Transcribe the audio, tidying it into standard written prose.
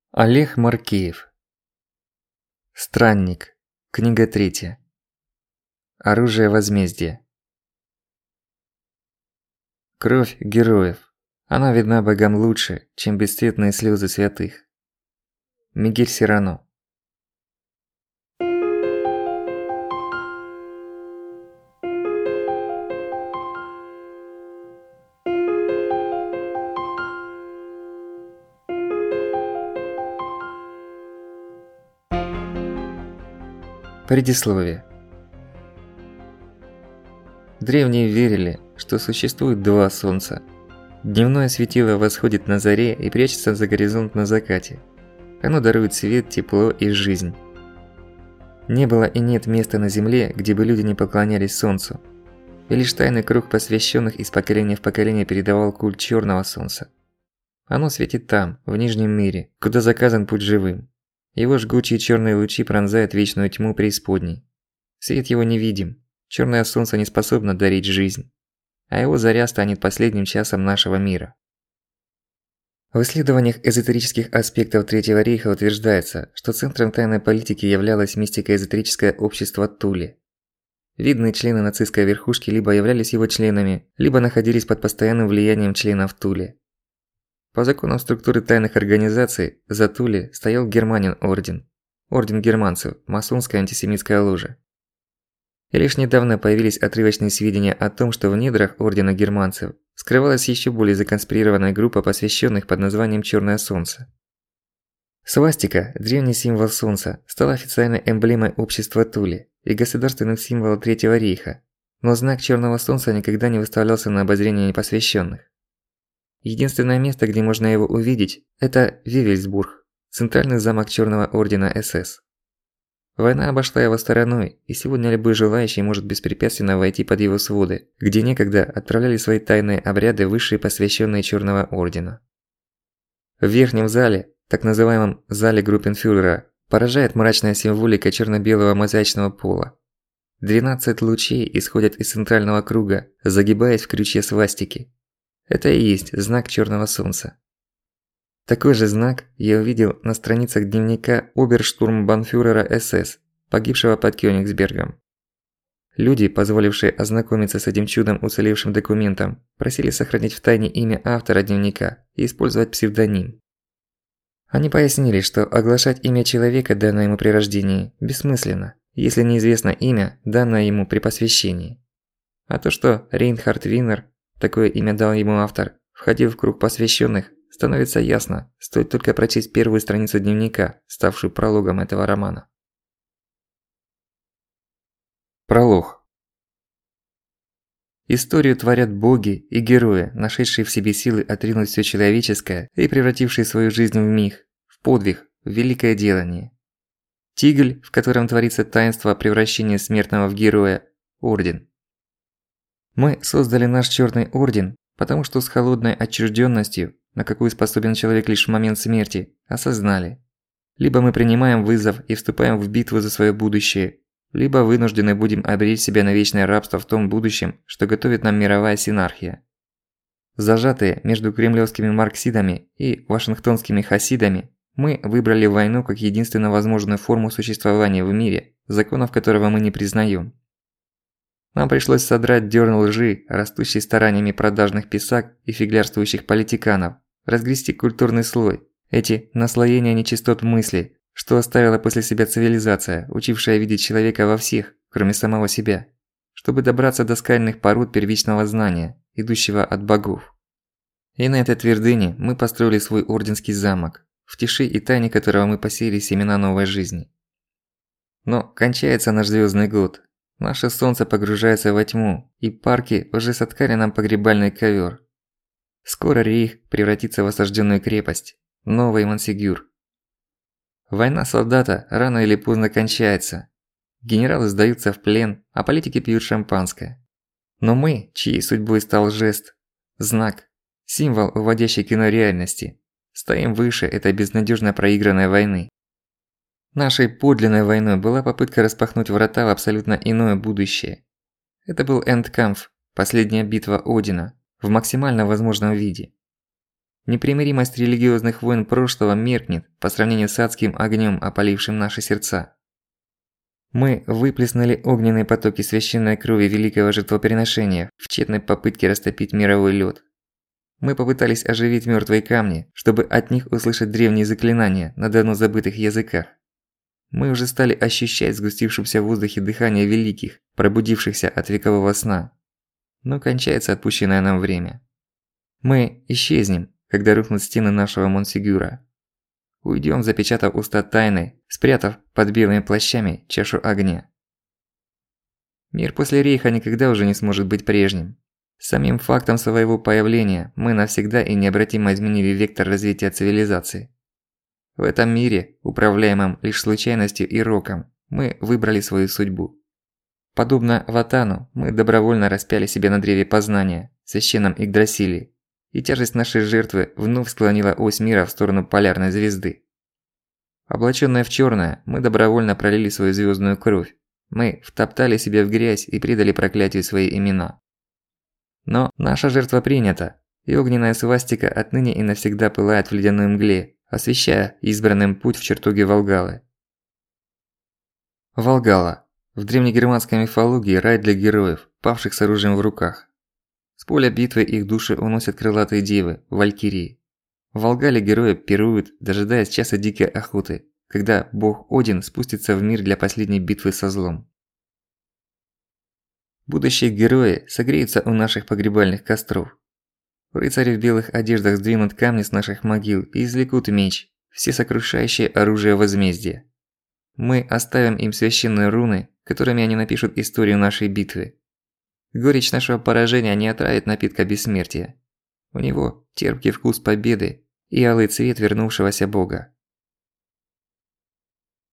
Олег Маркеев. Странник. Книга 3. Оружие возмездия. Кровь героев. Она видна богам лучше, чем бесцветные слезы святых. Мигель Сирано. Предисловие. Древние верили, что существует два солнца. Дневное светило восходит на заре и прячется за горизонт на закате. Оно дарует свет, тепло и жизнь. Не было и нет места на земле, где бы люди не поклонялись солнцу. И лишь тайный круг посвященных из поколения в поколение передавал культ черного солнца. Оно светит там, в Нижнем мире, куда заказан путь живым. Его жгучие черные лучи пронзают вечную тьму преисподней. Свет его невидим, черное солнце не способно дарить жизнь, а его заря станет последним часом нашего мира. В исследованиях эзотерических аспектов Третьего рейха утверждается, что центром тайной политики являлось мистико-эзотерическое общество Туле. Видные члены нацистской верхушки либо являлись его членами, либо находились под постоянным влиянием членов Туле. По законам структуры тайных организаций за Туле стоял Германин орден, орден германцев, масонская антисемитская ложа. И лишь недавно появились отрывочные сведения о том, что в недрах ордена германцев скрывалась еще более законспирированная группа посвященных под названием «Черное солнце». Свастика, древний символ солнца, стала официальной эмблемой общества Туле и государственным символом Третьего рейха, но знак черного солнца никогда не выставлялся на обозрение непосвященных. Единственное место, где можно его увидеть, это Вевельсбург, центральный замок Черного ордена СС. Война обошла его стороной, и сегодня любой желающий может беспрепятственно войти под его своды, где некогда отправляли свои тайные обряды высшие посвященные Черного ордена. В верхнем зале, так называемом зале группенфюрера, поражает мрачная символика черно-белого мозаичного пола. 12 лучей исходят из центрального круга, загибаясь в крюче свастики. Это и есть знак Черного солнца. Такой же знак я увидел на страницах дневника оберштурмбанфюрера СС, погибшего под Кёнигсбергом. Люди, позволившие ознакомиться с этим чудом уцелевшим документом, просили сохранить в тайне имя автора дневника и использовать псевдоним. Они пояснили, что оглашать имя человека, данное ему при рождении, бессмысленно, если неизвестно имя, данное ему при посвящении. А то, что Рейнхард Винер, такое имя дал ему автор, входил в круг посвященных, становится ясно, стоит только прочесть первую страницу дневника, ставшую прологом этого романа. Пролог. Историю творят боги и герои, нашедшие в себе силы отринуть всё человеческое и превратившие свою жизнь в миг, в подвиг, в великое делание. Тигль, в котором творится таинство превращения смертного в героя – орден. Мы создали наш Черный орден, потому что с холодной отчуждённостью, на какую способен человек лишь в момент смерти, осознали. Либо мы принимаем вызов и вступаем в битву за своё будущее, либо вынуждены будем обречь себя на вечное рабство в том будущем, что готовит нам мировая синархия. Зажатые между кремлевскими марксидами и вашингтонскими хасидами, мы выбрали войну как единственно возможную форму существования в мире, законов которого мы не признаём. Нам пришлось содрать дёрн лжи, растущий стараниями продажных писак и фиглярствующих политиканов, разгрести культурный слой, эти наслоения нечистот мысли, что оставила после себя цивилизация, учившая видеть человека во всех, кроме самого себя, чтобы добраться до скальных пород первичного знания, идущего от богов. И на этой твердыне мы построили свой орденский замок, в тиши и тайне которого мы посеяли семена новой жизни. Но кончается наш звёздный год. Наше солнце погружается во тьму, и парки уже соткали нам погребальный ковёр. Скоро рейх превратится в осаждённую крепость, новый Монсегюр. Война солдата рано или поздно кончается. Генералы сдаются в плен, а политики пьют шампанское. Но мы, чьей судьбой стал жест, знак, символ, уводящий к иной реальности, стоим выше этой безнадёжно проигранной войны. Нашей подлинной войной была попытка распахнуть врата в абсолютно иное будущее. Это был Эндкампф, последняя битва Одина, в максимально возможном виде. Непримиримость религиозных войн прошлого меркнет по сравнению с адским огнем, опалившим наши сердца. Мы выплеснули огненные потоки священной крови великого жертвоприношения в тщетной попытке растопить мировой лёд. Мы попытались оживить мёртвые камни, чтобы от них услышать древние заклинания на давно забытых языках. Мы уже стали ощущать сгустившемся в воздухе дыхание великих, пробудившихся от векового сна. Но кончается отпущенное нам время. Мы исчезнем, когда рухнут стены нашего Монсигюра. Уйдём, запечатав уста тайны, спрятав под белыми плащами чашу огня. Мир после Рейха никогда уже не сможет быть прежним. Самим фактом своего появления мы навсегда и необратимо изменили вектор развития цивилизации. В этом мире, управляемом лишь случайностью и роком, мы выбрали свою судьбу. Подобно Ватану, мы добровольно распяли себя на древе познания, священном Игдрасиле, и тяжесть нашей жертвы вновь склонила ось мира в сторону полярной звезды. Облачённые в чёрное, мы добровольно пролили свою звёздную кровь. Мы втоптали себя в грязь и предали проклятию свои имена. Но наша жертва принята, и огненная свастика отныне и навсегда пылает в ледяной мгле, освещая избранным путь в чертоге Волгалы. Волгала. В древнегерманской мифологии рай для героев, павших с оружием в руках. С поля битвы их души уносят крылатые девы, валькирии. В Волгале герои пируют, дожидаясь часа дикой охоты, когда бог Один спустится в мир для последней битвы со злом. Будущие герои согреются у наших погребальных костров. Рыцари в белых одеждах сдвинут камни с наших могил и извлекут меч, всесокрушающее оружие возмездия. Мы оставим им священные руны, которыми они напишут историю нашей битвы. Горечь нашего поражения не отравит напитка бессмертия. У него терпкий вкус победы и алый цвет вернувшегося бога.